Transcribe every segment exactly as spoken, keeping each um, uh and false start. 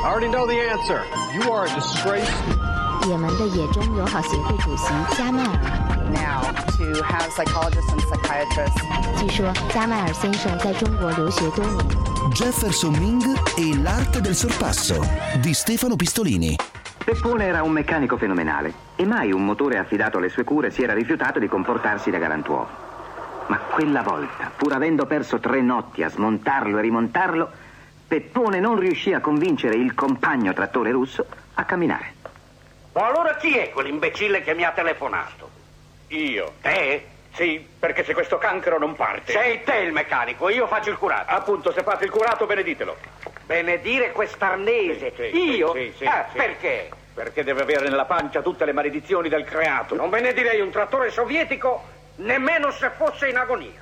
already know the answer. You are a disgrace. 也门的野中友好协会主席加迈尔。 Now to have psychologists and psychiatrists. 据说加迈尔先生在中国留学多年。 Jefferson Ming e l'arte del sorpasso di Stefano Pistolini. Peppone era un meccanico fenomenale e mai un motore affidato alle sue cure si era rifiutato di comportarsi da galantuomo. Ma quella volta, pur avendo perso tre notti a smontarlo e rimontarlo, Peppone non riuscì a convincere il compagno trattore russo a camminare. Ma allora chi è quell'imbecille che mi ha telefonato? Io. Te? Sì, perché se questo cancro non parte... Sei te il meccanico, io faccio il curato. Appunto, se fate il curato, beneditelo. Benedire quest'arnese? Sì, sì, io? Sì, sì, ah, sì. Perché? Perché deve avere nella pancia tutte le maledizioni del creato. Non benedirei un trattore sovietico nemmeno se fosse in agonia.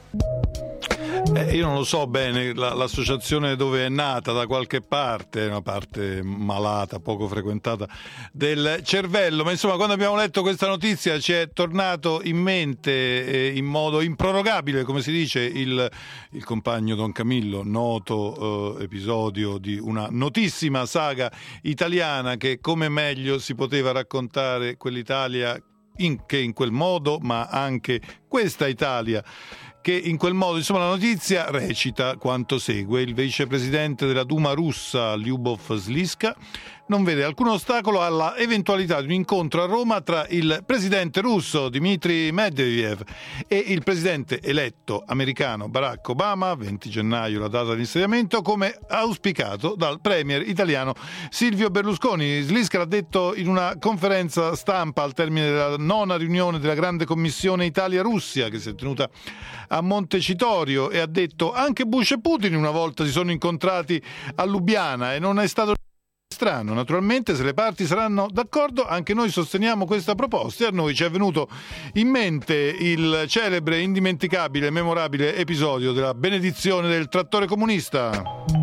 Eh, io non lo so bene, la, l'associazione dove è nata, da qualche parte, una parte malata, poco frequentata del cervello, ma insomma quando abbiamo letto questa notizia ci è tornato in mente eh, in modo improrogabile, come si dice, il, il compagno Don Camillo, noto eh, episodio di una notissima saga italiana che come meglio si poteva raccontare quell'Italia in, che in quel modo, ma anche questa Italia che in quel modo. Insomma, la notizia recita quanto segue: il vicepresidente della Duma russa Lyubov Slyska non vede alcun ostacolo alla eventualità di un incontro a Roma tra il presidente russo Dmitry Medvedev e il presidente eletto americano Barack Obama, venti gennaio la data di insediamento, come auspicato dal premier italiano Silvio Berlusconi. Slyska l'ha detto in una conferenza stampa al termine della nona riunione della grande commissione Italia-Russia che si è tenuta a Montecitorio, e ha detto: anche Bush e Putin una volta si sono incontrati a Lubiana e non è stato strano. Naturalmente, se le parti saranno d'accordo, anche noi sosteniamo questa proposta. E a noi ci è venuto in mente il celebre, indimenticabile, memorabile episodio della benedizione del trattore comunista.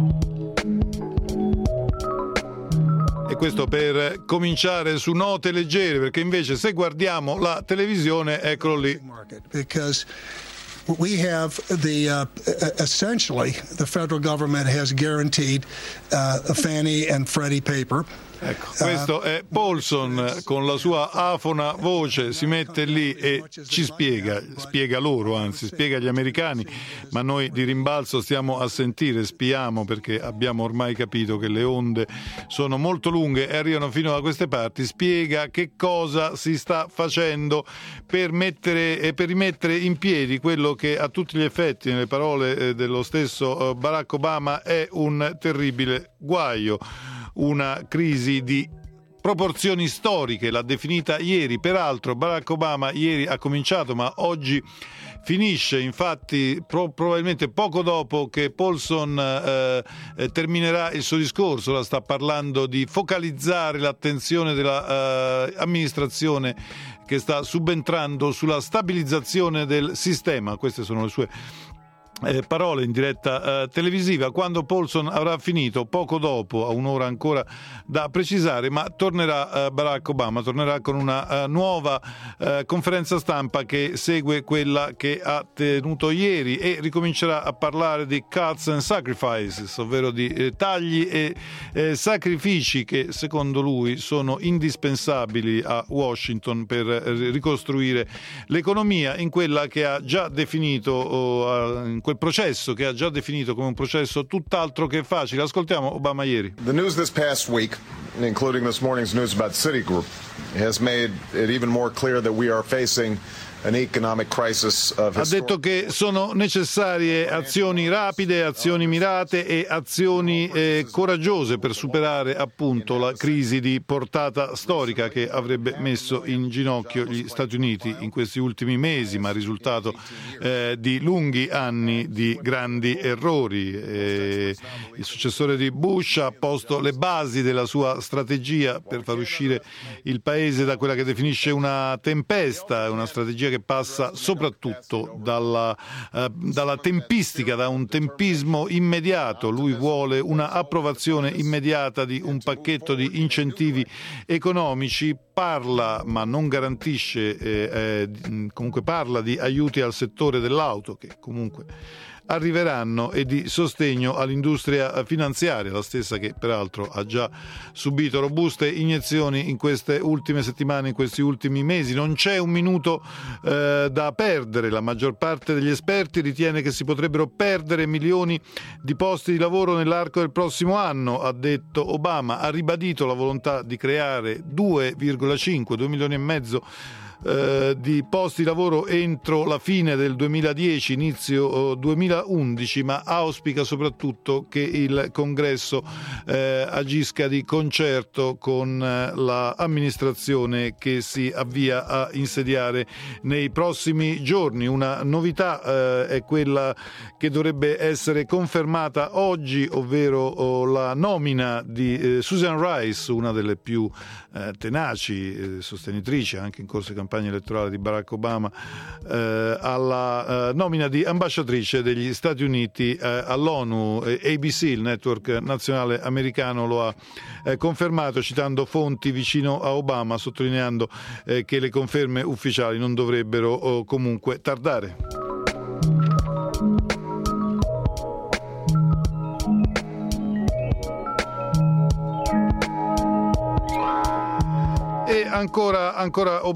E questo per cominciare su note leggere, perché invece se guardiamo la televisione, eccolo lì. Because we have the uh, essentially the federal government has guaranteed uh, Fannie and Freddie paper. Ecco, questo è Paulson con la sua afona voce, si mette lì e ci spiega, spiega loro, anzi spiega agli americani, ma noi di rimbalzo stiamo a sentire, spiamo, perché abbiamo ormai capito che le onde sono molto lunghe e arrivano fino da queste parti. Spiega che cosa si sta facendo per mettere e per rimettere in piedi quello che a tutti gli effetti, nelle parole dello stesso Barack Obama, è un terribile guaio, una crisi di proporzioni storiche, l'ha definita ieri. Peraltro Barack Obama ieri ha cominciato, ma oggi finisce, infatti pro- probabilmente poco dopo che Paulson eh, eh, terminerà il suo discorso. La sta parlando di focalizzare l'attenzione dell'amministrazione eh, che sta subentrando sulla stabilizzazione del sistema. Queste sono le sue Eh, parole in diretta eh, televisiva. Quando Paulson avrà finito, poco dopo, a un'ora ancora da precisare, ma tornerà eh, Barack Obama, tornerà con una eh, nuova eh, conferenza stampa che segue quella che ha tenuto ieri, e ricomincerà a parlare di cuts and sacrifices, ovvero di eh, tagli e eh, sacrifici che secondo lui sono indispensabili a Washington per eh, ricostruire l'economia in quella che ha già definito oh, in quel processo che ha già definito come un processo tutt'altro che facile. Ascoltiamo Obama ieri. The news this past week, including this morning's news about Citigroup, has made it even more clear that we are facing an economic crisis of ha detto che sono necessarie azioni rapide, azioni mirate e azioni eh, coraggiose per superare appunto la crisi di portata storica che avrebbe messo in ginocchio gli Stati Uniti in questi ultimi mesi, ma risultato eh, di lunghi anni di grandi errori. Eh, il successore di Bush ha posto le basi della sua strategia per far uscire il paese da quella che definisce una tempesta, una strategia che passa soprattutto dalla, eh, dalla tempistica, da un tempismo immediato. Lui vuole una approvazione immediata di un pacchetto di incentivi economici, parla ma non garantisce, eh, eh, comunque parla di aiuti al settore dell'auto, che comunque arriveranno e di sostegno all'industria finanziaria, la stessa che peraltro ha già subito robuste iniezioni in queste ultime settimane, in questi ultimi mesi. Non c'è un minuto eh, da perdere. La maggior parte degli esperti ritiene che si potrebbero perdere milioni di posti di lavoro nell'arco del prossimo anno, ha detto Obama. Ha ribadito la volontà di creare due virgola cinque, due milioni e mezzo Eh, di posti di lavoro entro la fine del duemiladieci, inizio eh, duemilaundici, ma auspica soprattutto che il Congresso eh, agisca di concerto con eh, l'amministrazione che si avvia a insediare nei prossimi giorni. Una novità eh, è quella che dovrebbe essere confermata oggi, ovvero oh, la nomina di eh, Susan Rice, una delle più eh, tenaci eh, sostenitrici anche in corso di campagna elettorale di Barack Obama, eh, alla eh, nomina di ambasciatrice degli Stati Uniti eh, all'ONU. A B C, il network nazionale americano, lo ha eh, confermato citando fonti vicino a Obama, sottolineando eh, che le conferme ufficiali non dovrebbero oh, comunque tardare. E ancora, ancora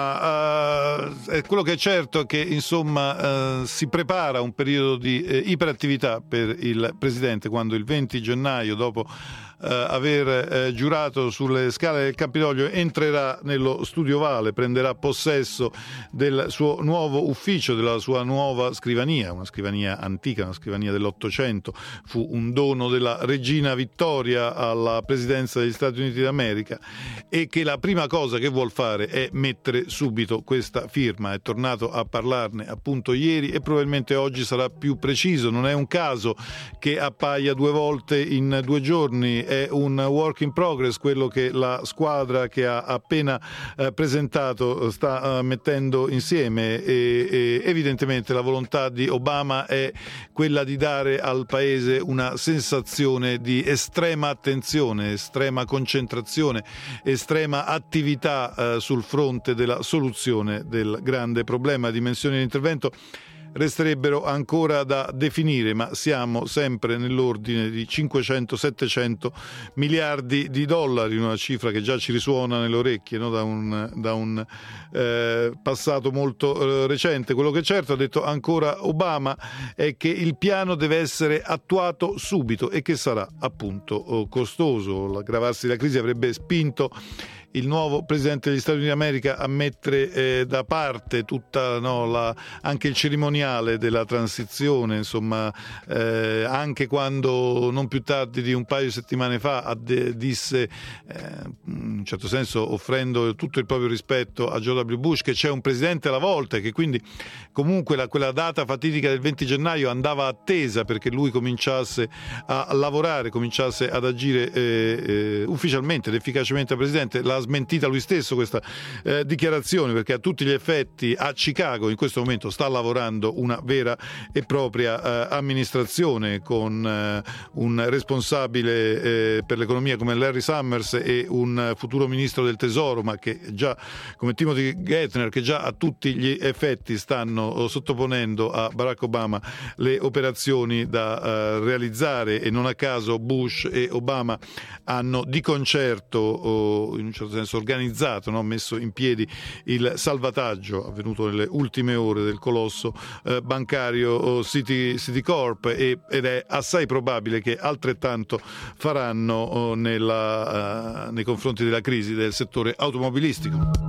Obama, uh, quello che è certo è che insomma uh, si prepara un periodo di uh, iperattività per il Presidente quando il venti gennaio, dopo Uh, aver uh, giurato sulle scale del Campidoglio, entrerà nello Studio Ovale, prenderà possesso del suo nuovo ufficio, della sua nuova scrivania, una scrivania antica, una scrivania dell'Ottocento. Fu un dono della regina Vittoria alla presidenza degli Stati Uniti d'America, e che la prima cosa che vuol fare è mettere subito questa firma. È tornato a parlarne appunto ieri e probabilmente oggi sarà più preciso. Non è un caso che appaia due volte in due giorni, è un work in progress quello che la squadra che ha appena eh, presentato sta eh, mettendo insieme, e, e evidentemente la volontà di Obama è quella di dare al paese una sensazione di estrema attenzione, estrema concentrazione, estrema attività eh, sul fronte della soluzione del grande problema. Dimensioni dell'intervento resterebbero ancora da definire, ma siamo sempre nell'ordine di cinquecento settecento miliardi di dollari, una cifra che già ci risuona nelle orecchie, no? da un, da un eh, passato molto eh, recente. Quello che certo, ha detto ancora Obama, è che il piano deve essere attuato subito e che sarà appunto costoso. L'aggravarsi della crisi avrebbe spinto il nuovo Presidente degli Stati Uniti d'America a mettere eh, da parte tutta no, la, anche il cerimoniale della transizione, insomma, eh, anche quando non più tardi di un paio di settimane fa de, disse, eh, in un certo senso offrendo tutto il proprio rispetto a George W. Bush, che c'è un Presidente alla volta e che quindi comunque la, quella data fatidica del venti gennaio andava attesa perché lui cominciasse a lavorare, cominciasse ad agire eh, eh, ufficialmente ed efficacemente da Presidente. La smentita lui stesso questa eh, dichiarazione, perché a tutti gli effetti a Chicago in questo momento sta lavorando una vera e propria eh, amministrazione con eh, un responsabile eh, per l'economia come Larry Summers e un futuro ministro del tesoro, ma che già come Timothy Geithner, che già a tutti gli effetti stanno sottoponendo a Barack Obama le operazioni da eh, realizzare, e non a caso Bush e Obama hanno di concerto oh, in un certo senso organizzato, no? messo in piedi il salvataggio avvenuto nelle ultime ore del colosso eh, bancario oh, Citi, Citicorp, e, ed è assai probabile che altrettanto faranno oh, nella, uh, nei confronti della crisi del settore automobilistico.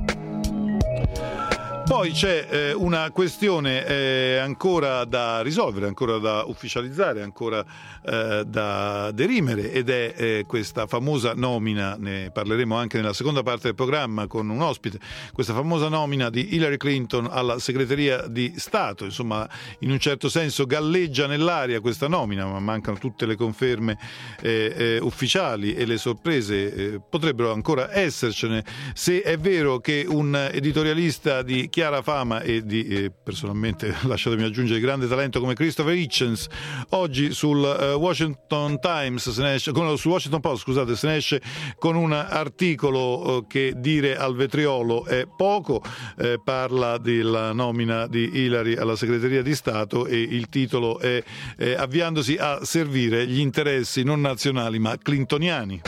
Poi c'è eh, una questione eh, ancora da risolvere, ancora da ufficializzare, ancora eh, da derimere, ed è eh, questa famosa nomina, ne parleremo anche nella seconda parte del programma con un ospite, questa famosa nomina di Hillary Clinton alla segreteria di Stato. Insomma, in un certo senso galleggia nell'aria questa nomina, ma mancano tutte le conferme eh, eh, ufficiali, e le sorprese eh, potrebbero ancora essercene, se è vero che un editorialista di chiara fama e di eh, personalmente, lasciatemi aggiungere, grande talento come Christopher Hitchens. Oggi sul eh, Washington Times se ne esce, con, sul Washington Post scusate, se ne esce con un articolo eh, che dire al vetriolo è poco, eh, parla della nomina di Hillary alla segreteria di Stato e il titolo è eh, avviandosi a servire gli interessi non nazionali ma clintoniani.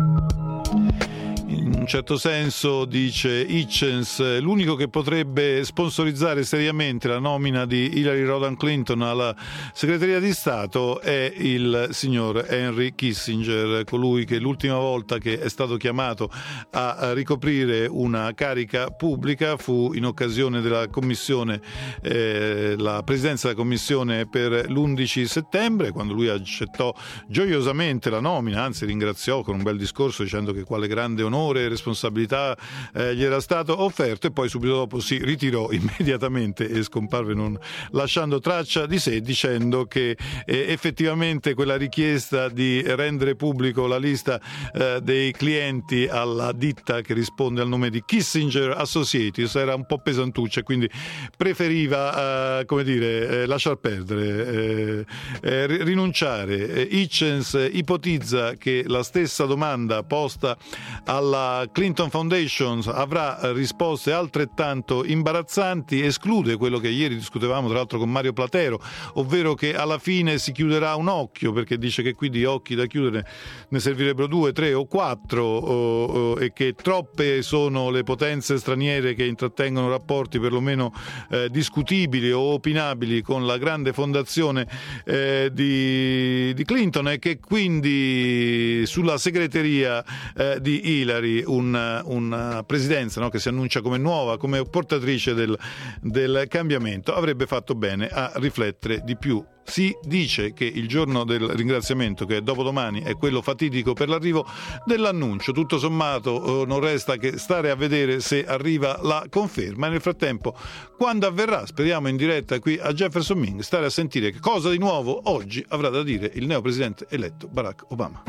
In un certo senso, dice Hitchens, l'unico che potrebbe sponsorizzare seriamente la nomina di Hillary Rodham Clinton alla segreteria di Stato è il signor Henry Kissinger, colui che l'ultima volta che è stato chiamato a ricoprire una carica pubblica fu in occasione della commissione, eh, la presidenza della commissione per l'undici settembre, quando lui accettò gioiosamente la nomina, anzi ringraziò con un bel discorso dicendo che quale grande onore e responsabilità eh, gli era stato offerto, e poi subito dopo si ritirò immediatamente e scomparve non lasciando traccia di sé, dicendo che eh, effettivamente quella richiesta di rendere pubblico la lista eh, dei clienti alla ditta che risponde al nome di Kissinger Associates era un po' pesantuccia e quindi preferiva eh, come dire eh, lasciar perdere, eh, eh, rinunciare. Eh, Hitchens ipotizza che la stessa domanda posta alla Clinton Foundation avrà risposte altrettanto imbarazzanti, esclude quello che ieri discutevamo tra l'altro con Mario Platero, ovvero che alla fine si chiuderà un occhio, perché dice che qui di occhi da chiudere ne servirebbero due, tre o quattro o, o, e che troppe sono le potenze straniere che intrattengono rapporti perlomeno eh, discutibili o opinabili con la grande fondazione eh, di, di Clinton, e che quindi sulla segreteria eh, di Hillary una, una presidenza, no, che si annuncia come nuova, come portatrice del, del cambiamento, avrebbe fatto bene a riflettere di più. Si dice che il giorno del ringraziamento, che è dopodomani, è quello fatidico per l'arrivo dell'annuncio. Tutto sommato eh, non resta che stare a vedere se arriva la conferma, e nel frattempo, quando avverrà, speriamo in diretta qui a Jefferson Ming, stare a sentire che cosa di nuovo oggi avrà da dire il neopresidente eletto Barack Obama.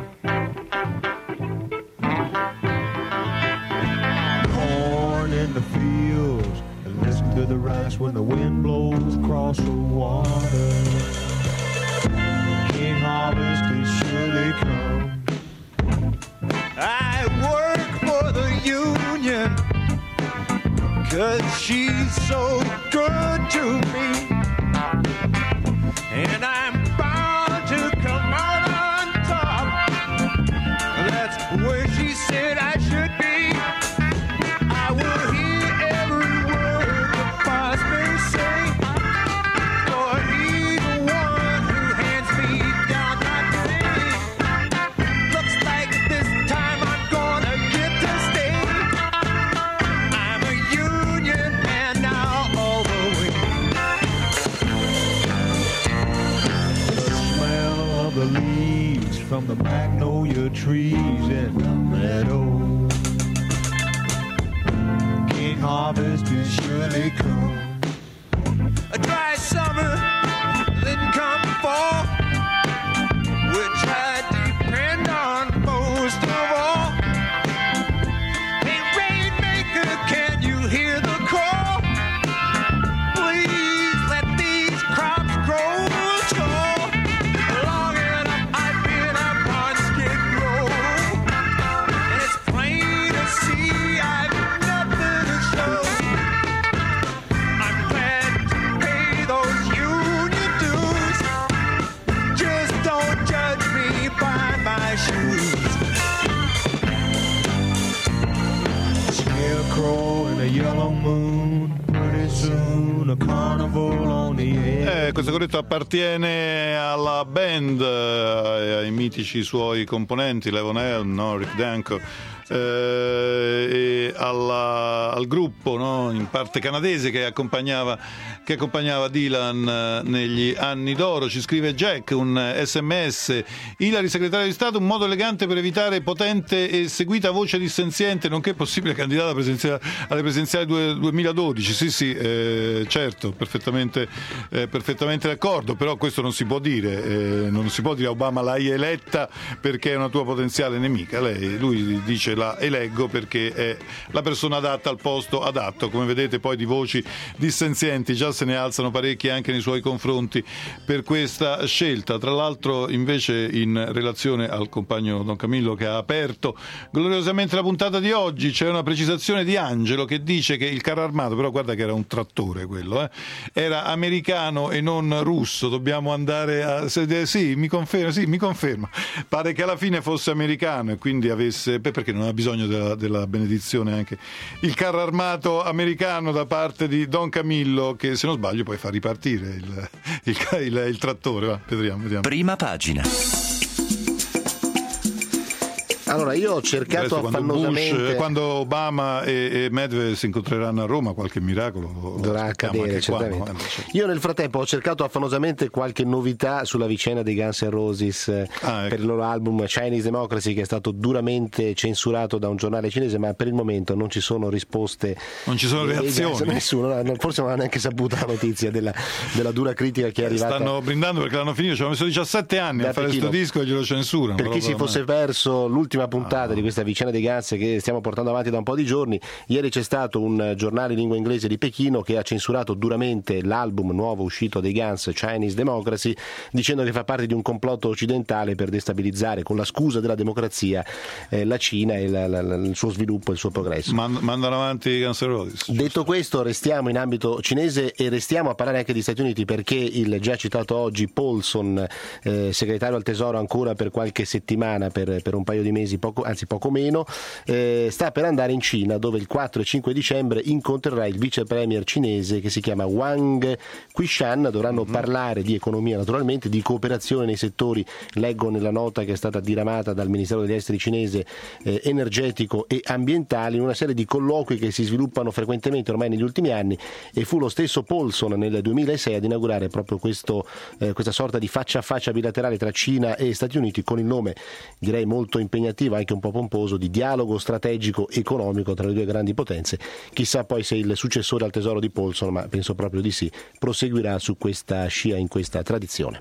In the fields and listen to the rice when the wind blows across the water. King harvest is surely come. I work for the union 'cause she's so good to me, and I'm bound to come out on top. That's where she said I should be. I will hear every word the boss may say, for he's the one who hands me down my pay. Looks like this time I'm gonna get to stay. I'm a union man now all the way. The smell of the leaves from the magnolia trees in the meadow. Harvest is surely come. A dry summer, then come fall, which I depend on most of all. Hey, Rainmaker, can you hear the call? Please let these crops grow tall. Long enough I've been up on Skid Row, and it's plain to see I've Eh, questo corretto appartiene alla band, eh, ai mitici suoi componenti Levon Helm, no? Rick Danko, eh, e alla, al gruppo, no? In parte canadese che accompagnava, che accompagnava Dylan eh, negli anni d'oro. Ci scrive Jack un sms: Hillary segretario di Stato, un modo elegante per evitare potente e seguita voce dissenziente, nonché possibile candidata alle presidenziali duemiladodici. Sì sì, eh, certo, perfettamente, eh, perfettamente perfettamente d'accordo, però questo non si può dire, eh, non si può dire a Obama l'hai eletta perché è una tua potenziale nemica. Lei, lui dice la eleggo perché è la persona adatta al posto adatto. Come vedete poi di voci dissenzienti già se ne alzano parecchie anche nei suoi confronti per questa scelta. Tra l'altro invece in relazione al compagno Don Camillo che ha aperto gloriosamente la puntata di oggi c'è una precisazione di Angelo che dice che il carro armato, però guarda che era un trattore quello, eh, era americano e non russo. Dobbiamo andare a... Sì, mi conferma, sì, mi conferma. Pare che alla fine fosse americano e quindi avesse... Beh, perché non ha bisogno della, della benedizione anche il carro armato americano da parte di Don Camillo, che se non sbaglio poi fa ripartire il, il, il, il trattore. Va, vedremo, vediamo. Prima pagina. Allora, io ho cercato quando affannosamente... Bush, quando Obama e, e Medvedev si incontreranno a Roma, qualche miracolo dovrà accadere, certamente. Qua, no? Io nel frattempo ho cercato affannosamente qualche novità sulla vicenda dei Guns N' Roses ah, ecco. per il loro album Chinese Democracy, che è stato duramente censurato da un giornale cinese, ma per il momento non ci sono risposte, non ci sono reazioni, nessuno, forse non ha neanche saputo la notizia della, della dura critica che è arrivata. Stanno brindando perché l'hanno finito, ci hanno messo diciassette anni da a fare questo disco e glielo censurano. Per chi si fosse perso l'ultima puntata ah. di questa vicenda dei Guns che stiamo portando avanti da un po' di giorni, ieri c'è stato un giornale in lingua inglese di Pechino che ha censurato duramente l'album nuovo uscito dei Guns, Chinese Democracy, dicendo che fa parte di un complotto occidentale per destabilizzare con la scusa della democrazia eh, la Cina e la, la, la, il suo sviluppo e il suo progresso. Man- mandano avanti i Guns N' Roses. Detto questo, restiamo in ambito cinese e restiamo a parlare anche di Stati Uniti, perché il già citato oggi Paulson, eh, segretario al Tesoro ancora per qualche settimana, per, per un paio di mesi, poco, anzi poco meno, eh, sta per andare in Cina, dove il quattro e cinque dicembre incontrerà il vice premier cinese che si chiama Wang Qishan. Dovranno mm-hmm. parlare di economia, naturalmente, di cooperazione nei settori, leggo nella nota che è stata diramata dal Ministero degli Esteri cinese, eh, energetico e ambientali, in una serie di colloqui che si sviluppano frequentemente ormai negli ultimi anni, e fu lo stesso Paulson nel duemilasei ad inaugurare proprio questo, eh, questa sorta di faccia a faccia bilaterale tra Cina e Stati Uniti, con il nome, direi molto impegnativo, anche un po' pomposo, di dialogo strategico economico tra le due grandi potenze. Chissà poi se il successore al Tesoro di Paulson, ma penso proprio di sì, proseguirà su questa scia, in questa tradizione.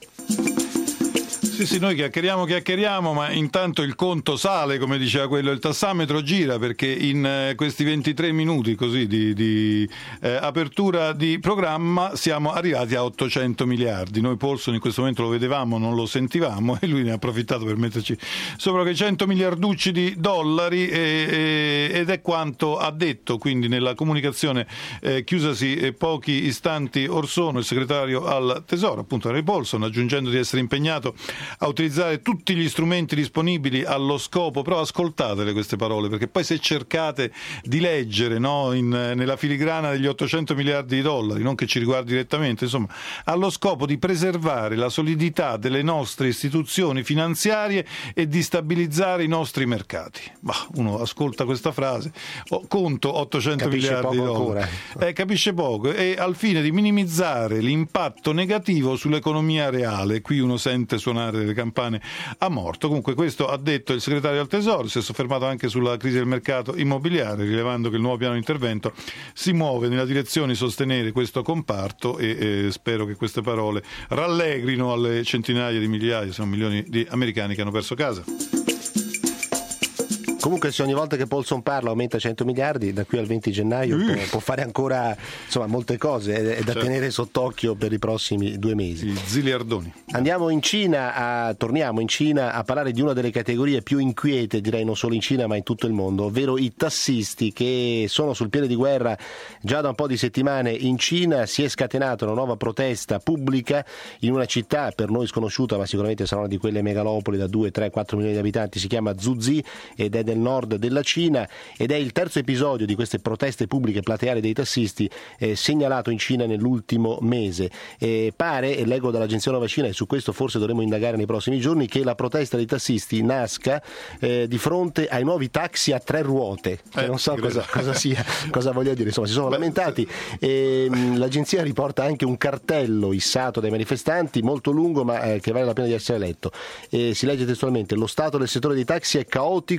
Sì, sì, noi chiacchieriamo, chiacchieriamo, ma intanto il conto sale, come diceva quello, il tassametro gira, perché in eh, questi ventitré minuti così di, di eh, apertura di programma siamo arrivati a ottocento miliardi. Noi Paulson in questo momento lo vedevamo, non lo sentivamo, e lui ne ha approfittato per metterci sopra quei cento miliarducci di dollari, e, e, ed è quanto ha detto quindi nella comunicazione eh, chiusasi eh, pochi istanti or sono il segretario al Tesoro, appunto Henry Paulson, aggiungendo di essere impegnato a utilizzare tutti gli strumenti disponibili allo scopo. Però ascoltatele queste parole, perché poi se cercate di leggere, no, in, nella filigrana degli ottocento miliardi di dollari, non che ci riguardi direttamente, insomma, allo scopo di preservare la solidità delle nostre istituzioni finanziarie e di stabilizzare i nostri mercati. Bah, uno ascolta questa frase, oh, conto ottocento capisce miliardi di dollari, eh, capisce poco, e al fine di minimizzare l'impatto negativo sull'economia reale. Qui uno sente suonare delle campane a morto. Comunque questo ha detto il segretario al Tesoro. Si è soffermato anche sulla crisi del mercato immobiliare, rilevando che il nuovo piano di intervento si muove nella direzione di sostenere questo comparto, e, e spero che queste parole rallegrino alle centinaia di migliaia, se non milioni di americani che hanno perso casa. Comunque, se ogni volta che Paulson parla aumenta cento miliardi, da qui al venti gennaio uh. può, può fare ancora, insomma, molte cose, è, è da certo. tenere sott'occhio per i prossimi due mesi. I ziliardoni. Andiamo in Cina, a, torniamo in Cina a parlare di una delle categorie più inquiete, direi non solo in Cina ma in tutto il mondo, ovvero i tassisti, che sono sul piede di guerra già da un po' di settimane in Cina. Si è scatenata una nuova protesta pubblica in una città per noi sconosciuta, ma sicuramente sarà una di quelle megalopoli da due, tre, quattro milioni di abitanti, si chiama Zhuzi ed è del nord della Cina, ed è il terzo episodio di queste proteste pubbliche plateali dei tassisti eh, segnalato in Cina nell'ultimo mese. E pare, e leggo dall'agenzia Nova Cina, e su questo forse dovremo indagare nei prossimi giorni, che la protesta dei tassisti nasca eh, di fronte ai nuovi taxi a tre ruote, che eh, non so cosa, cosa sia, cosa voglia dire, insomma si sono lamentati, e mh, l'agenzia riporta anche un cartello issato dai manifestanti molto lungo, ma eh, che vale la pena di essere letto, e si legge testualmente: lo stato del settore dei taxi è caotico e in queste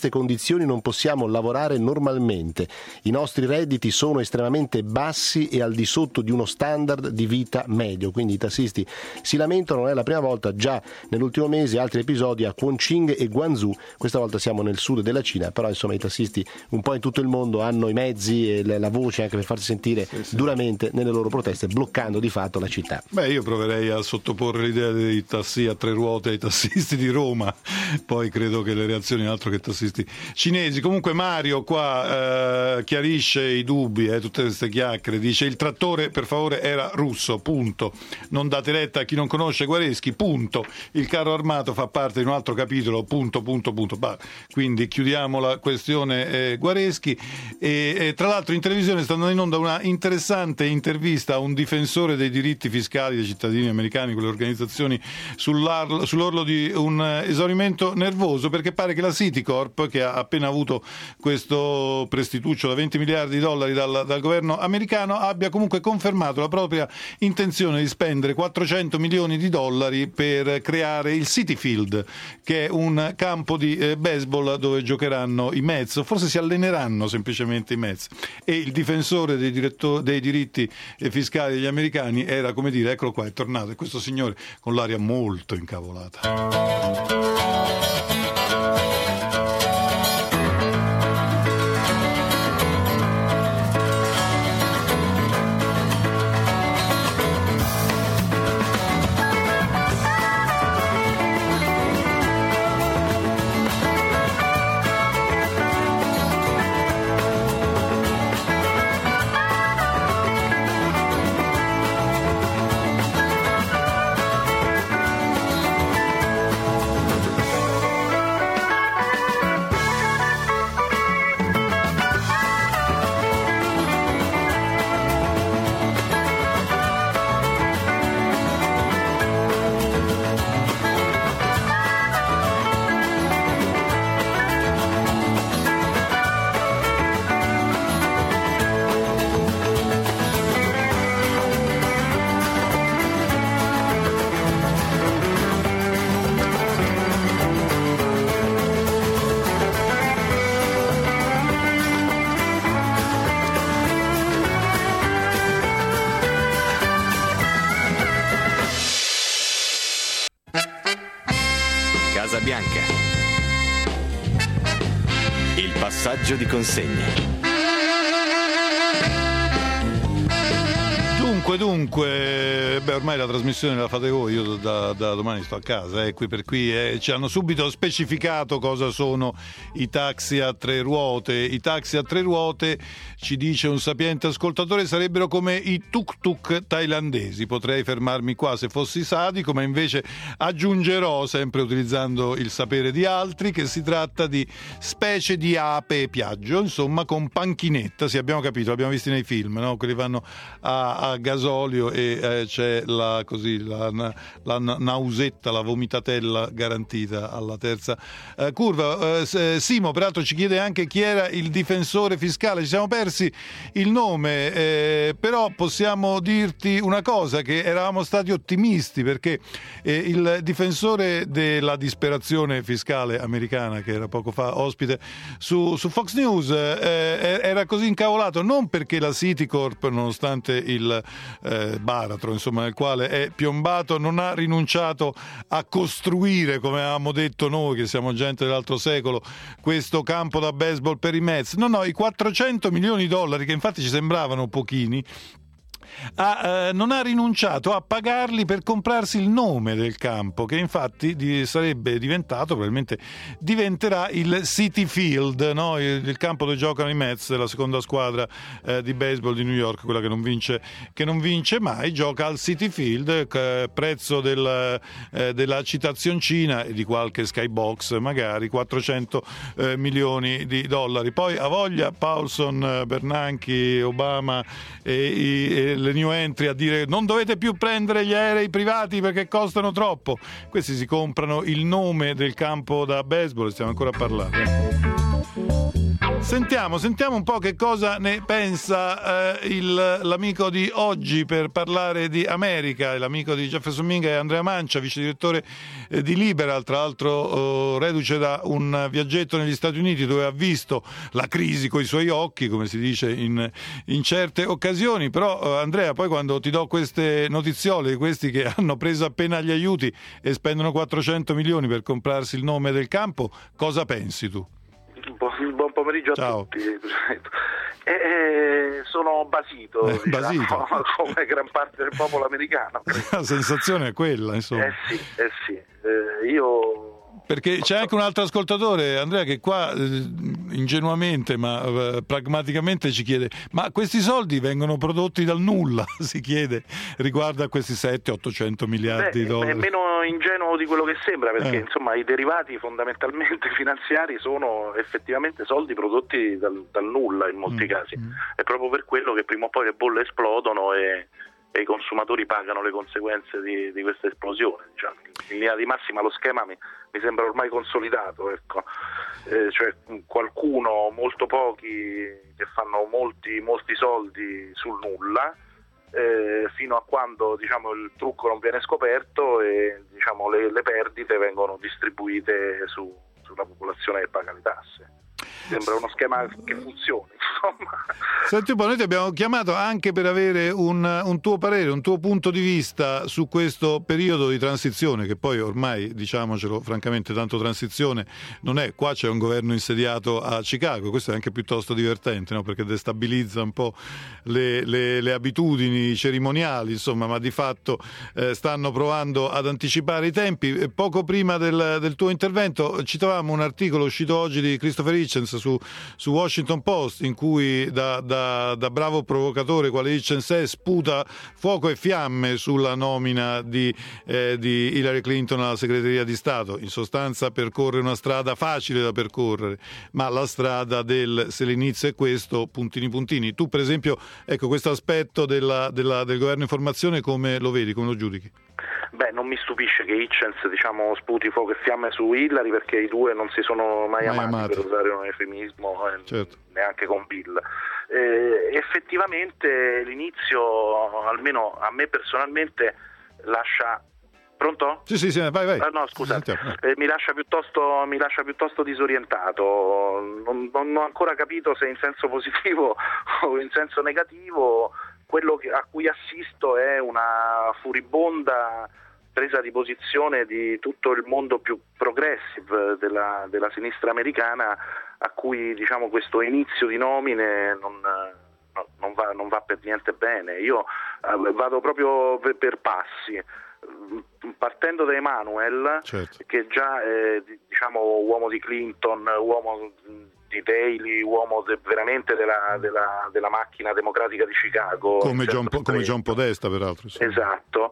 queste condizioni non possiamo lavorare normalmente. I nostri redditi sono estremamente bassi e al di sotto di uno standard di vita medio. Quindi i tassisti si lamentano, non è la prima volta, già nell'ultimo mese altri episodi a Chongqing e Guangzhou, questa volta siamo nel sud della Cina, però insomma i tassisti un po' in tutto il mondo hanno i mezzi e la voce anche per farsi sentire sì, sì. duramente nelle loro proteste, bloccando di fatto la città. Beh, io proverei a sottoporre l'idea dei tassi a tre ruote ai tassisti di Roma, poi credo che le reazioni altro che tassisti cinesi. Comunque Mario qua eh, chiarisce i dubbi, eh, tutte queste chiacchiere, dice il trattore per favore era russo, punto, non date retta a chi non conosce Guareschi, punto, il carro armato fa parte di un altro capitolo, punto, punto, punto. Bah, quindi chiudiamo la questione eh, Guareschi e, e tra l'altro in televisione sta andando in onda una interessante intervista a un difensore dei diritti fiscali dei cittadini americani, quelle organizzazioni sull'orlo di un esaurimento nervoso, perché pare che la Citicorp, che ha appena avuto questo prestituccio da venti miliardi di dollari dal, dal governo americano, abbia comunque confermato la propria intenzione di spendere quattrocento milioni di dollari per creare il Citi Field, che è un campo di eh, baseball dove giocheranno i Mets, o forse si alleneranno semplicemente i Mets. E il difensore dei, diretto- dei diritti eh, fiscali degli americani era, come dire, eccolo qua, è tornato, e questo signore con l'aria molto incavolata. Bianca. Il passaggio di consegne. Dunque, dunque, beh, ormai la trasmissione la fate voi, io da, da domani sto a casa, eh, qui per qui eh, ci hanno subito specificato cosa sono i taxi a tre ruote. I taxi a tre ruote, ci dice un sapiente ascoltatore, sarebbero come i tuk-tuk thailandesi. Potrei fermarmi qua se fossi sadico, ma invece aggiungerò, sempre utilizzando il sapere di altri, che si tratta di specie di ape piaggio, insomma, con panchinetta, sì, abbiamo capito, l'abbiamo visti nei film, no? Quelli vanno a, a gasolio e eh, c'è la, così, la, la nausetta, la vomitatella garantita alla terza eh, curva. Eh, Simo peraltro ci chiede anche chi era il difensore fiscale, ci siamo persi il nome, eh, però possiamo dirti una cosa, che eravamo stati ottimisti, perché eh, il difensore della disperazione fiscale americana, che era poco fa ospite su, su Fox News, eh, era così incavolato non perché la Citicorp, nonostante il eh, baratro insomma nel quale è piombato, non ha rinunciato a costruire, come avevamo detto noi che siamo gente dell'altro secolo, questo campo da baseball per i Mets. No, no, i quattrocento milioni di dollari, che infatti ci sembravano pochini, Ha, eh, non ha rinunciato a pagarli per comprarsi il nome del campo, che infatti di, sarebbe diventato, probabilmente diventerà il Citi Field, no? il, il campo dove giocano i Mets, la seconda squadra eh, di baseball di New York, quella che non vince, che non vince mai, gioca al Citi Field, eh, prezzo del, eh, della citazioncina e di qualche skybox magari quattrocento eh, milioni di dollari. Poi ha voglia Paulson, Bernanke, Obama e, e le new entry a dire non dovete più prendere gli aerei privati perché costano troppo. Questi si comprano il nome del campo da baseball e stiamo ancora a parlare. Sentiamo, sentiamo un po' che cosa ne pensa eh, il, l'amico di oggi per parlare di America, l'amico di Jefferson Minga è Andrea Mancia, vice direttore eh, di Liberal, tra l'altro eh, reduce da un viaggetto negli Stati Uniti dove ha visto la crisi coi suoi occhi, come si dice in, in certe occasioni. Però eh, Andrea, poi quando ti do queste notiziole di questi che hanno preso appena gli aiuti e spendono quattrocento milioni per comprarsi il nome del campo, cosa pensi tu? Buon pomeriggio a Ciao. tutti. Eh, eh, sono basito, eh, diciamo, basito. come gran parte del popolo americano. La sensazione è quella, insomma. Eh sì, eh sì. Eh, io... Perché c'è anche un altro ascoltatore, Andrea, che qua eh, ingenuamente ma eh, pragmaticamente ci chiede: ma questi soldi vengono prodotti dal nulla? Si chiede riguardo a questi sette ottocento miliardi Beh, di dollari. È meno ingenuo di quello che sembra, perché Eh. insomma i derivati fondamentalmente finanziari sono effettivamente soldi prodotti dal, dal nulla in molti Mm. casi. Mm. È proprio per quello che prima o poi le bolle esplodono e, e i consumatori pagano le conseguenze di, di questa esplosione. Diciamo. In linea di massima lo schema mi, mi sembra ormai consolidato, ecco. Eh, cioè qualcuno, molto pochi, che fanno molti, molti soldi sul nulla, eh, fino a quando, diciamo, il trucco non viene scoperto e, diciamo, le, le perdite vengono distribuite su, sulla popolazione che paga le tasse. Sembra uno schema che funzioni, insomma. Senti un po', noi ti abbiamo chiamato anche per avere un, un tuo parere, un tuo punto di vista su questo periodo di transizione, che poi ormai, diciamocelo francamente, tanto transizione non è. Qua c'è un governo insediato a Chicago, questo è anche piuttosto divertente, no? Perché destabilizza un po' le, le, le abitudini cerimoniali, insomma, ma di fatto eh, stanno provando ad anticipare i tempi. E poco prima del, del tuo intervento citavamo un articolo uscito oggi di Christopher Hitchens su, su Washington Post, in cui da, da, da bravo provocatore quale Hitchens è, sputa fuoco e fiamme sulla nomina di, eh, di Hillary Clinton alla segreteria di Stato. In sostanza percorre una strada facile da percorrere, ma la strada del se l'inizio è questo, puntini puntini. Tu per esempio, ecco, questo aspetto della, della, del governo informazione come lo vedi, come lo giudichi? Beh, non mi stupisce che Hitchens, diciamo, sputi fuoco e fiamme su Hillary, perché i due non si sono mai, Mai amati, amati. per usare un eufemismo, eh, Certo. neanche con Bill. Eh, effettivamente l'inizio, almeno a me personalmente, lascia... Pronto? Sì, sì, sì, vai, vai. Ah, no, scusate, Sentiamo. eh, mi lascia piuttosto mi lascia piuttosto disorientato. Non, non ho ancora capito se in senso positivo o in senso negativo. Quello che, a cui assisto è una furibonda presa di posizione di tutto il mondo più progressive della, della sinistra americana, a cui, diciamo, questo inizio di nomine non, no, non, va, non va per niente bene. Io eh, vado proprio per, per passi. Partendo da Emanuel, Certo. che già è, diciamo, uomo di Clinton, uomo di Daley, uomo de, veramente della, della, della macchina democratica di Chicago, Come in John, certo Po- come stretto. John Podesta, peraltro. insomma. Esatto.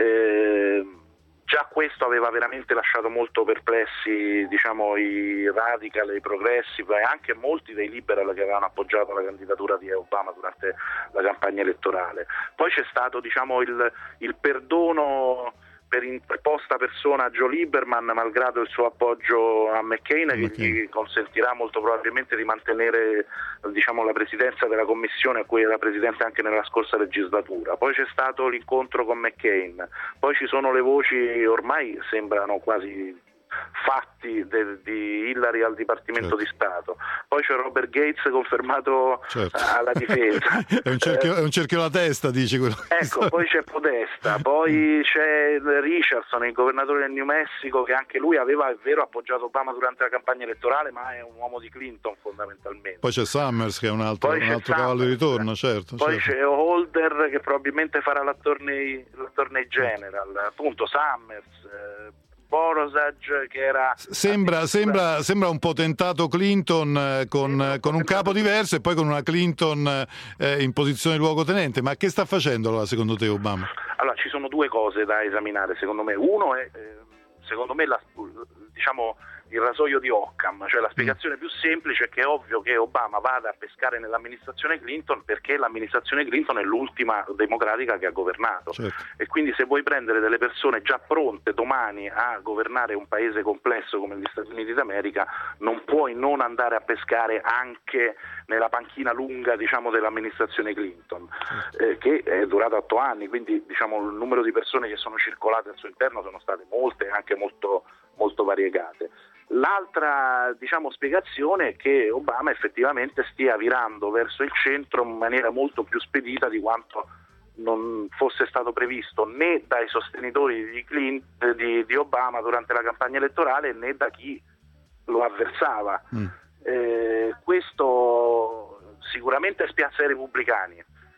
Eh, già questo aveva veramente lasciato molto perplessi, diciamo, i radical, i progressive e anche molti dei liberal che avevano appoggiato la candidatura di Obama durante la campagna elettorale. Poi c'è stato, diciamo, il, il perdono per interposta persona a Joe Lieberman, malgrado il suo appoggio a McCain, che McCain. gli consentirà molto probabilmente di mantenere, diciamo, la presidenza della commissione a cui era presidente anche nella scorsa legislatura. Poi c'è stato l'incontro con McCain, poi ci sono le voci, ormai sembrano quasi fatti de, di Hillary al Dipartimento Certo. di Stato. Poi c'è Robert Gates confermato Certo. alla difesa. è, un cerchio, è un cerchio alla testa, dice quello. che Ecco, sta- poi c'è Podesta, poi c'è Richardson, il governatore del New Mexico, che anche lui aveva, è vero, appoggiato Obama durante la campagna elettorale, ma è un uomo di Clinton fondamentalmente. Poi c'è Summers che è un altro, Poi un c'è altro cavallo di Summers. ritorno, certo. Poi certo. c'è Holder che probabilmente farà l'attorney, l'attorney general, appunto Summers, eh, Borosaj che era... Sembra, sembra, sembra un potentato Clinton eh, con, con un capo diverso e poi con una Clinton eh, in posizione di luogotenente. Ma che sta facendo allora secondo te Obama? Allora, ci sono due cose da esaminare secondo me. Uno è, eh, secondo me, la, diciamo, il rasoio di Occam, cioè la spiegazione più semplice è che è ovvio che Obama vada a pescare nell'amministrazione Clinton perché l'amministrazione Clinton è l'ultima democratica che ha governato, certo. E quindi se vuoi prendere delle persone già pronte domani a governare un paese complesso come gli Stati Uniti d'America, non puoi non andare a pescare anche nella panchina lunga, diciamo, dell'amministrazione Clinton, eh, che è durata otto anni, quindi diciamo il numero di persone che sono circolate al suo interno sono state molte e anche molto, molto variegate. L'altra, diciamo, spiegazione è che Obama effettivamente stia virando verso il centro in maniera molto più spedita di quanto non fosse stato previsto né dai sostenitori di, Clinton, di, di Obama durante la campagna elettorale né da chi lo avversava. Mm. Eh, questo sicuramente spiazza i repubblicani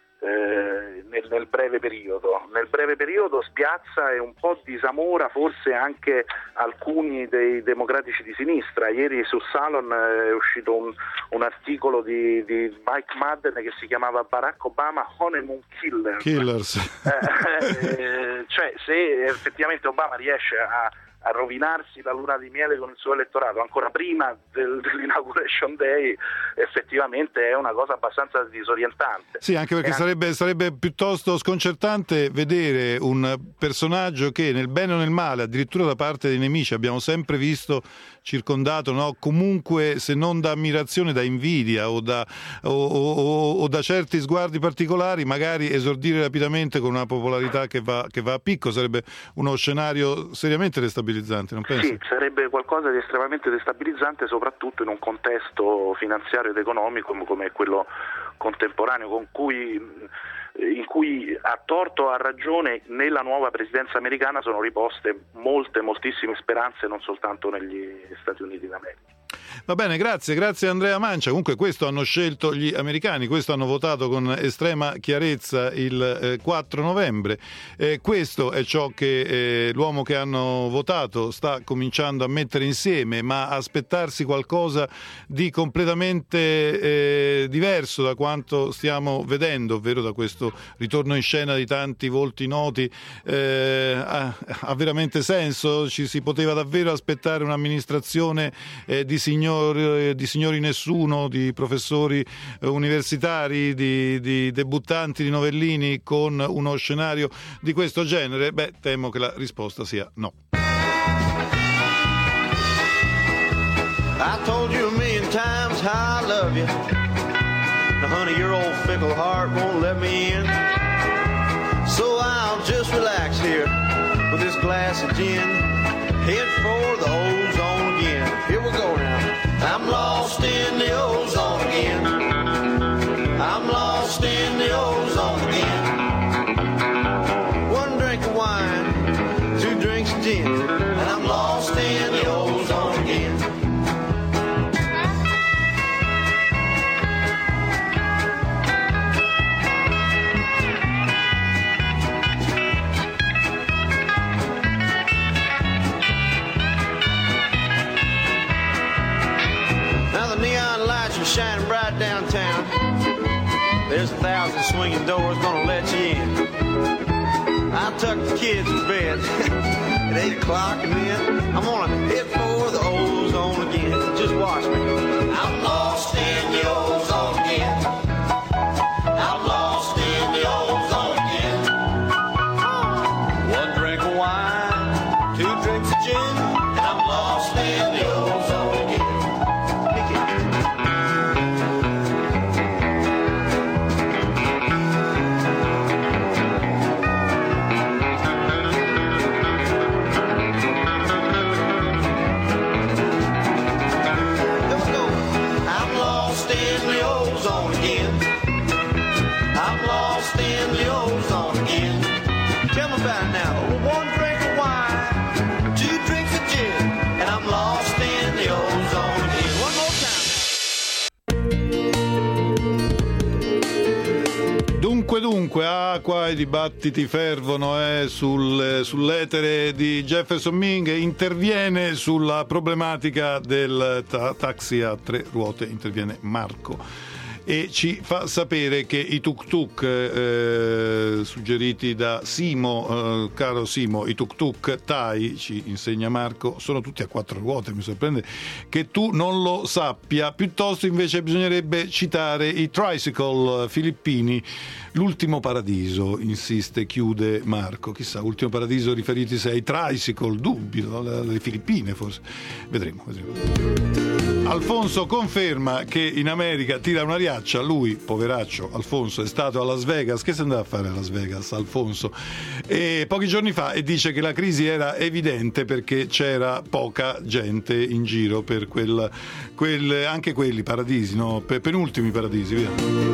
eh, nel, nel breve periodo. Nel breve periodo spiazza e un po' disamora forse anche alcuni dei democratici di sinistra. Ieri su Salon è uscito un, un articolo di, di Mike Madden che si chiamava Barack Obama Honeymoon Killer. Killers. Eh, eh, cioè se effettivamente Obama riesce a a rovinarsi la luna di miele con il suo elettorato ancora prima del, dell'inauguration day, effettivamente è una cosa abbastanza disorientante. Sì, anche perché sarebbe, sarebbe piuttosto sconcertante vedere un personaggio che nel bene o nel male, addirittura da parte dei nemici, abbiamo sempre visto circondato, no? Comunque se non da ammirazione, da invidia o da, o, o, o da certi sguardi particolari, magari esordire rapidamente con una popolarità che va, che va a picco. Sarebbe uno scenario seriamente destabilizzante, non pensi? Sì, sarebbe qualcosa di estremamente destabilizzante, soprattutto in un contesto finanziario ed economico come quello contemporaneo, con cui in cui a torto o a ragione nella nuova presidenza americana sono riposte molte, moltissime speranze, non soltanto negli Stati Uniti d'America. Va bene, grazie, grazie Andrea Mancia. Comunque questo hanno scelto gli americani, questo hanno votato con estrema chiarezza il eh, quattro novembre. Eh, questo è ciò che eh, l'uomo che hanno votato sta cominciando a mettere insieme, ma aspettarsi qualcosa di completamente eh, diverso da quanto stiamo vedendo, ovvero da questo ritorno in scena di tanti volti noti, eh, ha, ha veramente senso? Ci si poteva davvero aspettare un'amministrazione eh, di signori di signori nessuno, di professori universitari, di, di debuttanti, di novellini con uno scenario di questo genere? Beh, temo che la risposta sia no. I told you a million times how I love you. Now honey, your old fickle heart won't let me in. So I'll just relax here with this glass of gin. Head for the ozone again. Here we go now. I'm lost in the ozone again. I'm lost in the ozone again. One drink of wine, two drinks of gin, and I'm lost in the ozone again. Shining bright downtown. There's a thousand swinging doors gonna let you in. I tuck the kids to bed at eight o'clock and then I'm gonna head for the ozone again. Just watch me. I'm lost in the ozone again. I'm lost in the ozone again. One drink of wine, two drinks of gin, and I'm lost in the ozone again. Dunque, dunque, ah, qua i dibattiti fervono eh, sul, sull'etere di Jefferson Ming, interviene sulla problematica del ta- taxi a tre ruote, interviene Marco. e ci fa sapere che i tuk tuk eh, suggeriti da Simo, eh, caro Simo, i tuk tuk Thai, ci insegna Marco, sono tutti a quattro ruote. Mi sorprende che tu non lo sappia, piuttosto invece bisognerebbe citare i tricycle filippini, l'ultimo paradiso, insiste, chiude Marco. Chissà, ultimo paradiso riferitisi ai tricycle, dubito, alle Filippine forse, vedremo, vedremo. Alfonso conferma che in America tira una riaccia, lui, poveraccio, Alfonso, è stato a Las Vegas. Che si andava a fare a Las Vegas, Alfonso? E pochi giorni fa, e dice che la crisi era evidente perché c'era poca gente in giro per quel, quel anche quelli paradisi, no? Per, penultimi paradisi, via.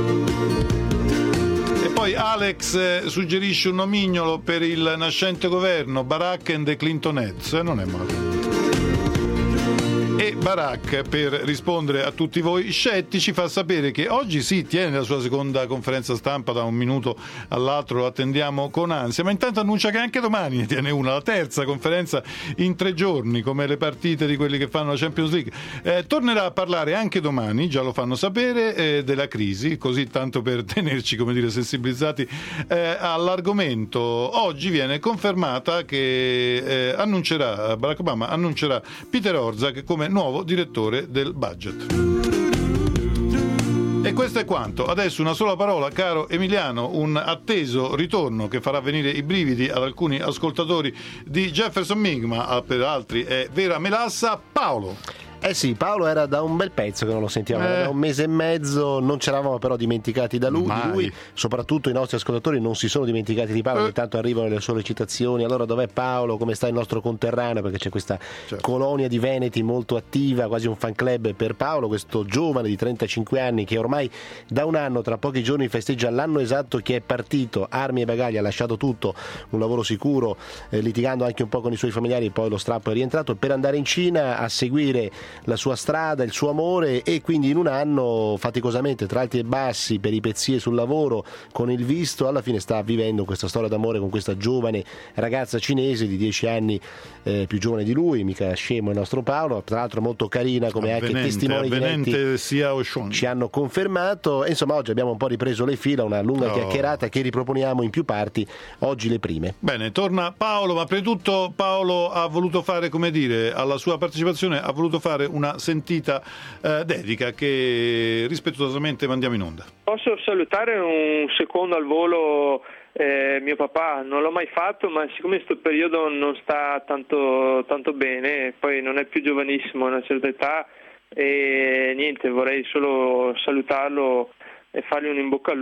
E poi Alex eh, suggerisce un nomignolo per il nascente governo, Barack and the Clintonettes, non è male. E Barack, per rispondere a tutti voi scettici, fa sapere che oggi sì tiene la sua seconda conferenza stampa, da un minuto all'altro lo attendiamo con ansia, ma intanto annuncia che anche domani ne tiene una, la terza conferenza in tre giorni, come le partite di quelli che fanno la Champions League. Eh, tornerà a parlare anche domani, già lo fanno sapere, eh, della crisi, così tanto per tenerci, come dire, sensibilizzati eh, all'argomento. Oggi viene confermata che eh, annuncerà, Barack Obama annuncerà Peter Orszag come nuovo direttore del budget. E questo è quanto. Adesso una sola parola, caro Emiliano, un atteso ritorno che farà venire i brividi ad alcuni ascoltatori di Jefferson Ming, ma per altri è vera melassa. Paolo. Eh sì, Paolo era da un bel pezzo che non lo sentivamo, eh. da un mese e mezzo, non ci eravamo però dimenticati da lui, di lui, soprattutto i nostri ascoltatori non si sono dimenticati di Paolo, eh. ogni tanto arrivano le sollecitazioni, allora dov'è Paolo, come sta il nostro conterraneo, perché c'è questa certo. colonia di veneti molto attiva, quasi un fan club per Paolo, questo giovane di trentacinque anni che ormai da un anno, tra pochi giorni festeggia l'anno esatto che è partito, armi e bagagli, ha lasciato tutto, un lavoro sicuro, eh, litigando anche un po' con i suoi familiari, poi lo strappo è rientrato per andare in Cina a seguire la sua strada, il suo amore, e quindi in un anno faticosamente, tra alti e bassi, peripezie sul lavoro, con il visto, alla fine sta vivendo questa storia d'amore con questa giovane ragazza cinese di dieci anni eh, più giovane di lui, mica scemo il nostro Paolo, tra l'altro molto carina, come avvenente, anche testimoni diretti sia ci hanno confermato. E insomma oggi abbiamo un po' ripreso le fila, una lunga oh. chiacchierata che riproponiamo in più parti, oggi le prime. Bene, torna Paolo, ma prima di tutto Paolo ha voluto fare, come dire, alla sua partecipazione ha voluto fare una sentita eh, dedica che rispettosamente mandiamo in onda. Posso salutare un secondo al volo eh, mio papà? Non l'ho mai fatto, ma siccome in questo periodo non sta tanto, tanto bene, poi non è più giovanissimo, ha una certa età, e niente, vorrei solo salutarlo e fargli un in bocca al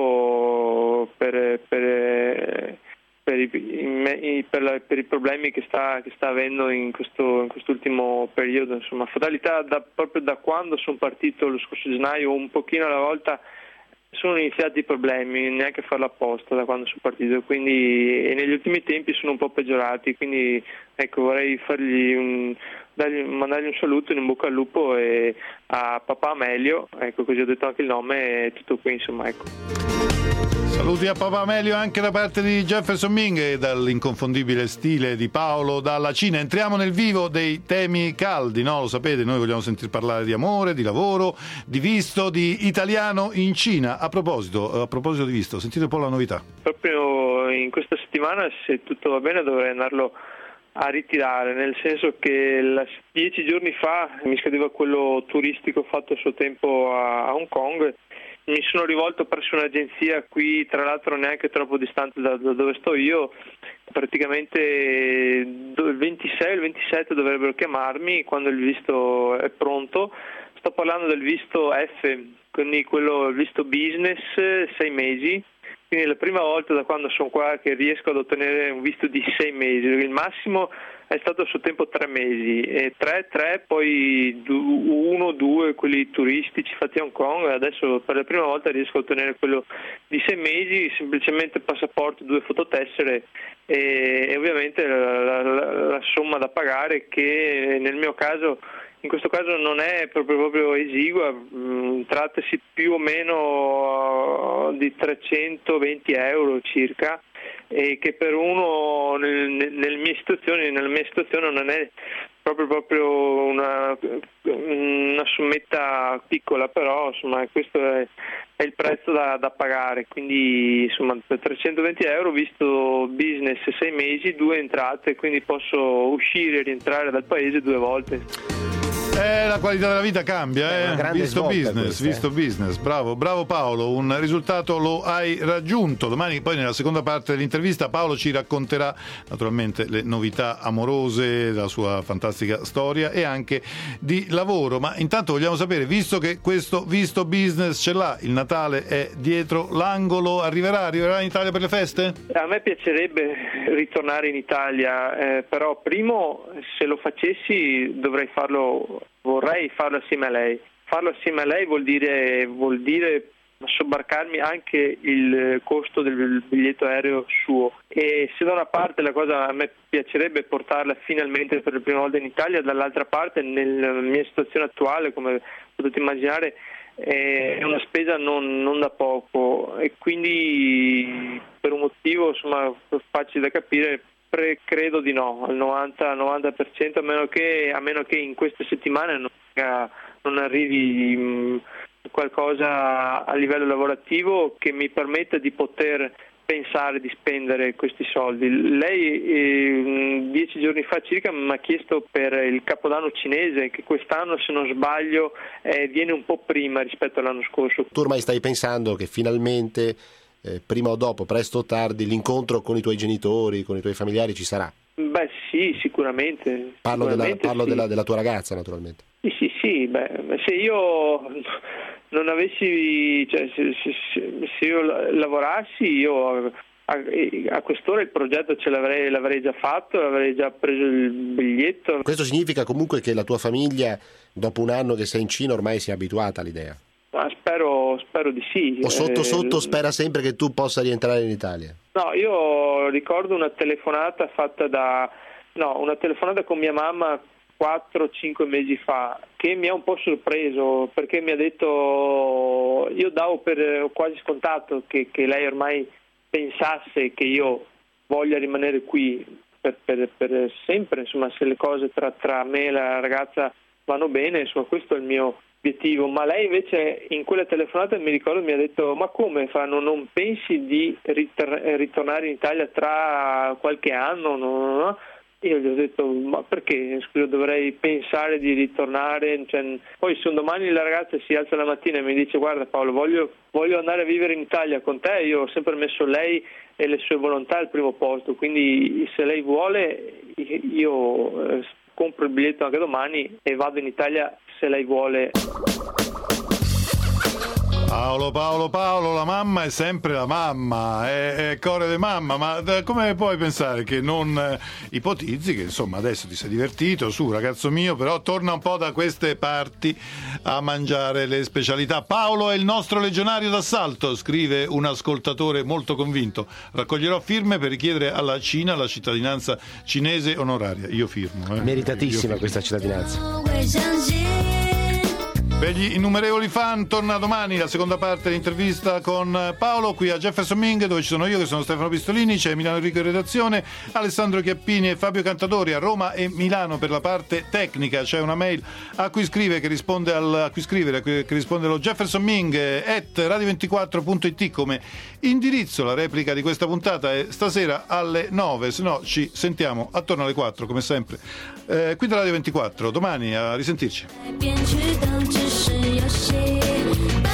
lupo per, per Per i, per, la, per i problemi che sta, che sta avendo in questo in quest'ultimo periodo. Insomma, fatalità da, proprio da quando sono partito lo scorso gennaio, un pochino alla volta sono iniziati i problemi, neanche a farlo apposta da quando sono partito, quindi e negli ultimi tempi sono un po' peggiorati, quindi ecco, vorrei fargli un, dargli, mandargli un saluto, in bocca al lupo, e a papà Amelio, ecco, così ho detto anche il nome, e tutto qui, insomma, ecco. Saluti a papà Amelio anche da parte di Jefferson Ming e dall'inconfondibile stile di Paolo dalla Cina. Entriamo nel vivo dei temi caldi, no? Lo sapete, noi vogliamo sentir parlare di amore, di lavoro, di visto, di italiano in Cina. A proposito, a proposito di visto, sentite un po' la novità. Proprio in questa settimana, se tutto va bene, dovrei andarlo a ritirare, nel senso che la, dieci giorni fa mi scadeva quello turistico fatto a suo tempo a, a Hong Kong. Mi sono rivolto presso un'agenzia qui, tra l'altro neanche troppo distante da, da dove sto io, praticamente il ventisei o il ventisette dovrebbero chiamarmi quando il visto è pronto. Sto parlando del visto F, quindi quello, il visto business, sei mesi, quindi è la prima volta da quando sono qua che riesco ad ottenere un visto di sei mesi, il massimo è stato a suo tempo tre mesi, e tre, tre, poi uno, due, quelli turistici fatti a Hong Kong, adesso per la prima volta riesco a ottenere quello di sei mesi, semplicemente passaporto, due fototessere e, e ovviamente la, la, la somma da pagare, che nel mio caso, in questo caso non è proprio, proprio esigua, mh, trattasi più o meno di trecentoventi euro circa, e che per uno nel, nelle mie situazioni, nella mia situazione non è proprio proprio una una sommetta piccola, però insomma questo è, è il prezzo da, da pagare, quindi insomma per trecentoventi euro visto business sei mesi, due entrate, quindi posso uscire e rientrare dal paese due volte. Eh, la qualità della vita cambia, eh? Visto business, questa, visto eh. business. Bravo, bravo Paolo, un risultato lo hai raggiunto. Domani poi nella seconda parte dell'intervista Paolo ci racconterà naturalmente le novità amorose, la sua fantastica storia e anche di lavoro. Ma intanto vogliamo sapere, visto che questo visto business ce l'ha, il Natale è dietro l'angolo, arriverà, arriverà in Italia per le feste? A me piacerebbe ritornare in Italia, eh, però primo se lo facessi dovrei farlo, vorrei farlo assieme a lei. Farlo assieme a lei vuol dire, vuol dire sobbarcarmi anche il costo del biglietto aereo suo, e se da una parte la cosa a me piacerebbe portarla finalmente per la prima volta in Italia, dall'altra parte nella mia situazione attuale, come potete immaginare, è una spesa non, non da poco, e quindi per un motivo insomma facile da capire pre, credo di no al novanta per cento, a meno che, a meno che in queste settimane non, non arrivi mh, qualcosa a livello lavorativo che mi permetta di poter pensare di spendere questi soldi. Lei eh, dieci giorni fa circa mi ha chiesto per il Capodanno cinese, che quest'anno se non sbaglio eh, viene un po' prima rispetto all'anno scorso. Tu ormai stai pensando che finalmente eh, prima o dopo, presto o tardi, l'incontro con i tuoi genitori, con i tuoi familiari ci sarà? Beh sì, sicuramente. Parlo, sicuramente della, parlo sì. della, della tua ragazza naturalmente. Sì, sì, sì, beh, se io non avessi, cioè se, se, se io lavorassi, io a, a quest'ora il progetto ce l'avrei, l'avrei già fatto, l'avrei già preso il biglietto. Questo significa comunque che la tua famiglia, dopo un anno che sei in Cina, ormai si è abituata all'idea? Ma spero, spero di sì. O sotto eh, spera spera sempre che tu possa rientrare in Italia? No, io ricordo una telefonata fatta da, no, una telefonata con mia mamma quattro cinque mesi fa, che mi ha un po' sorpreso, perché mi ha detto, io davo per quasi scontato che, che lei ormai pensasse che io voglia rimanere qui per, per, per sempre, insomma, se le cose tra, tra me e la ragazza vanno bene, insomma questo è il mio obiettivo. Ma lei invece in quella telefonata mi ricordo mi ha detto, ma come fanno, non pensi di ritor- ritornare in Italia tra qualche anno? No, no, no. Io gli ho detto, ma perché scusa, dovrei pensare di ritornare? Cioè, poi se un domani la ragazza si alza la mattina e mi dice, guarda Paolo, voglio, voglio andare a vivere in Italia con te, io ho sempre messo lei e le sue volontà al primo posto, quindi se lei vuole io eh, compro il biglietto anche domani e vado in Italia se lei vuole. Paolo, Paolo, Paolo, la mamma è sempre la mamma, è, è cuore di mamma, ma come puoi pensare che non eh, ipotizzi che insomma adesso ti sei divertito, su ragazzo mio, però torna un po' da queste parti a mangiare le specialità. Paolo è il nostro legionario d'assalto, scrive un ascoltatore molto convinto. Raccoglierò firme per richiedere alla Cina la cittadinanza cinese onoraria. Io firmo. Eh. Meritatissima Io firmo. Questa cittadinanza. Per gli innumerevoli fan torna domani la seconda parte dell'intervista con Paolo qui a Jefferson Ming, dove ci sono io che sono Stefano Pistolini, c'è Milano Enrico in redazione, Alessandro Chiappini e Fabio Cantatori a Roma e Milano per la parte tecnica. C'è una mail a cui scrive che risponde al, a cui scrivere che risponde allo Jefferson Ming at radio ventiquattro punto it come indirizzo. La replica di questa puntata è stasera alle nove, se no ci sentiamo attorno alle quattro come sempre eh, qui da Radio ventiquattro. Domani a risentirci. 变去当只是游戏。